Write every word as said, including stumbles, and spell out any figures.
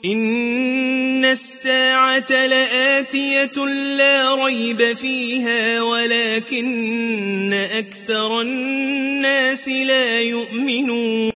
إن الساعة لآتية لا ريب فيها ولكن أكثر الناس لا يؤمنون